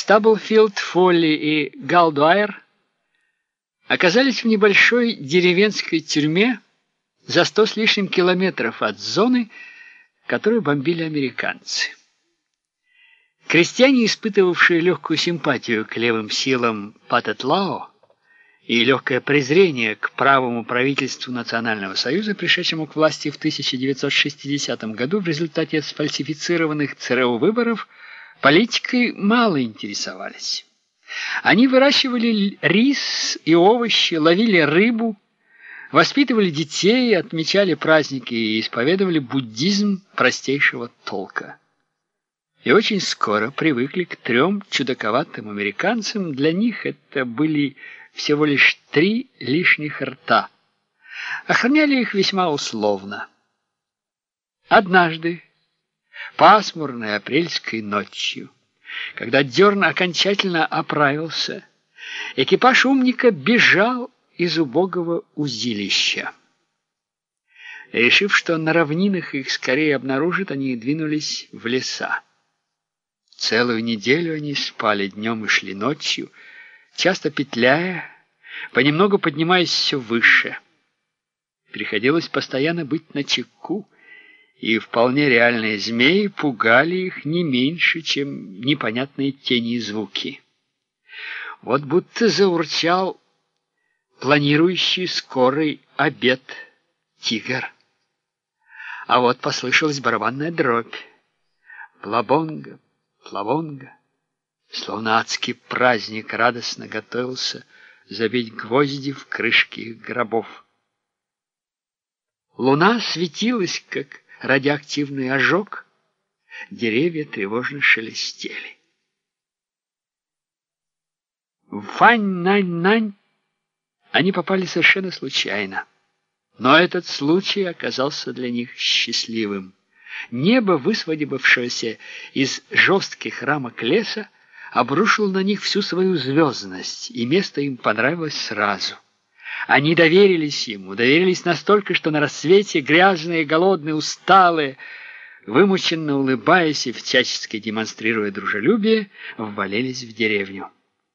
Стаблфилд, Фолли и Галдуайр оказались в небольшой деревенской тюрьме за 100 с лишним километров от зоны, которую бомбили американцы. Крестьяне, испытывавшие легкую симпатию к левым силам Патет-Лао и легкое презрение к правому правительству Национального Союза, пришедшему к власти в 1960 году в результате сфальсифицированных ЦРУ выборов, политикой мало интересовались. Они выращивали рис и овощи, ловили рыбу, воспитывали детей, отмечали праздники и исповедовали буддизм простейшего толка. И очень скоро привыкли к 3 чудаковатым американцам. Для них это были всего лишь 3 лишних рта. Охраняли их весьма условно. Однажды, пасмурной апрельской ночью, когда Дерн окончательно оправился, экипаж умника бежал из убогого узилища. Решив, что на равнинах их скорее обнаружат, они двинулись в леса. Целую неделю они спали днем и шли ночью, часто петляя, понемногу поднимаясь все выше. Приходилось постоянно быть начеку, и вполне реальные змеи пугали их не меньше, чем непонятные тени и звуки. Вот будто заурчал планирующий скорый обед тигр. А вот послышалась барабанная дробь. Плабонга, плавонга. Словно адский праздник радостно готовился забить гвозди в крышки их гробов. Луна светилась, как радиоактивный ожог, деревья тревожно шелестели. В Фань-Нань-Нань они попали совершенно случайно, но этот случай оказался для них счастливым. Небо, высвободившееся из жестких рамок леса, обрушило на них всю свою звездность, и место им понравилось сразу. Они доверились ему, доверились настолько, что на рассвете, грязные, голодные, усталые, вымученно улыбаясь и всячески демонстрируя дружелюбие, ввалились в деревню.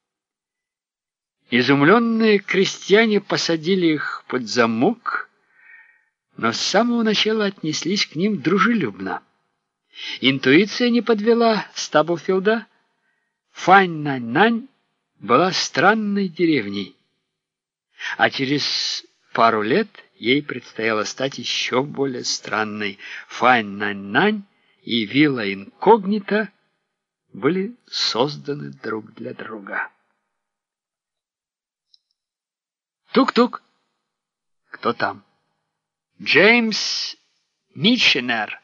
Изумленные крестьяне посадили их под замок, но с самого начала отнеслись к ним дружелюбно. Интуиция не подвела Стаблфилда. Фань-Нань-Нань была странной деревней, а через пару лет ей предстояло стать еще более странной. Фань-Нань-Нань и Вилла Инкогнита были созданы друг для друга. Тук-тук. Кто там? Джеймс Митченер.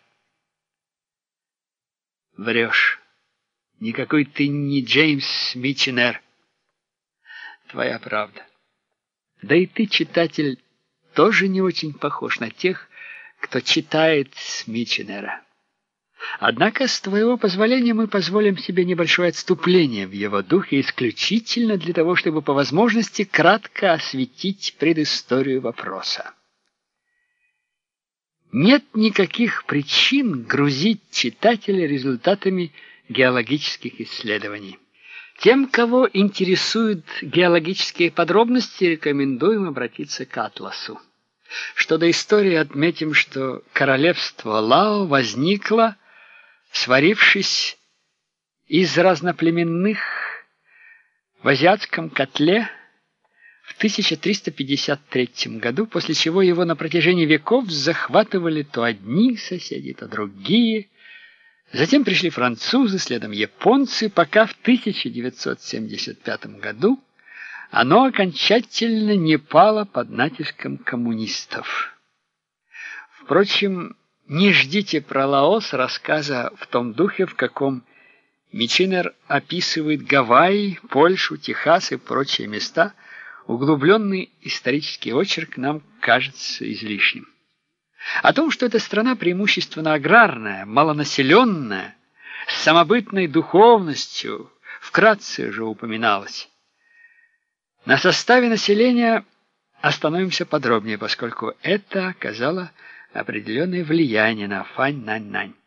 Врешь. Никакой ты не Джеймс Митченер. Твоя правда. Да и ты, читатель, тоже не очень похож на тех, кто читает Митченера. Однако, с твоего позволения, мы позволим себе небольшое отступление в его духе исключительно для того, чтобы по возможности кратко осветить предысторию вопроса. Нет никаких причин грузить читателя результатами геологических исследований. Тем, кого интересуют геологические подробности, рекомендуем обратиться к атласу. Что до истории, отметим, что королевство Лао возникло, сварившись из разноплеменных в азиатском котле в 1353 году, после чего его на протяжении веков захватывали то одни соседи, то другие. Затем пришли французы, следом японцы, пока в 1975 году оно окончательно не пало под натиском коммунистов. Впрочем, не ждите про Лаос рассказа в том духе, в каком Митченер описывает Гавайи, Польшу, Техас и прочие места. Углубленный исторический очерк нам кажется излишним. О том, что эта страна преимущественно аграрная, малонаселенная, с самобытной духовностью, вкратце же упоминалось. На составе населения остановимся подробнее, поскольку это оказало определенное влияние на Фань-Нань-Нань.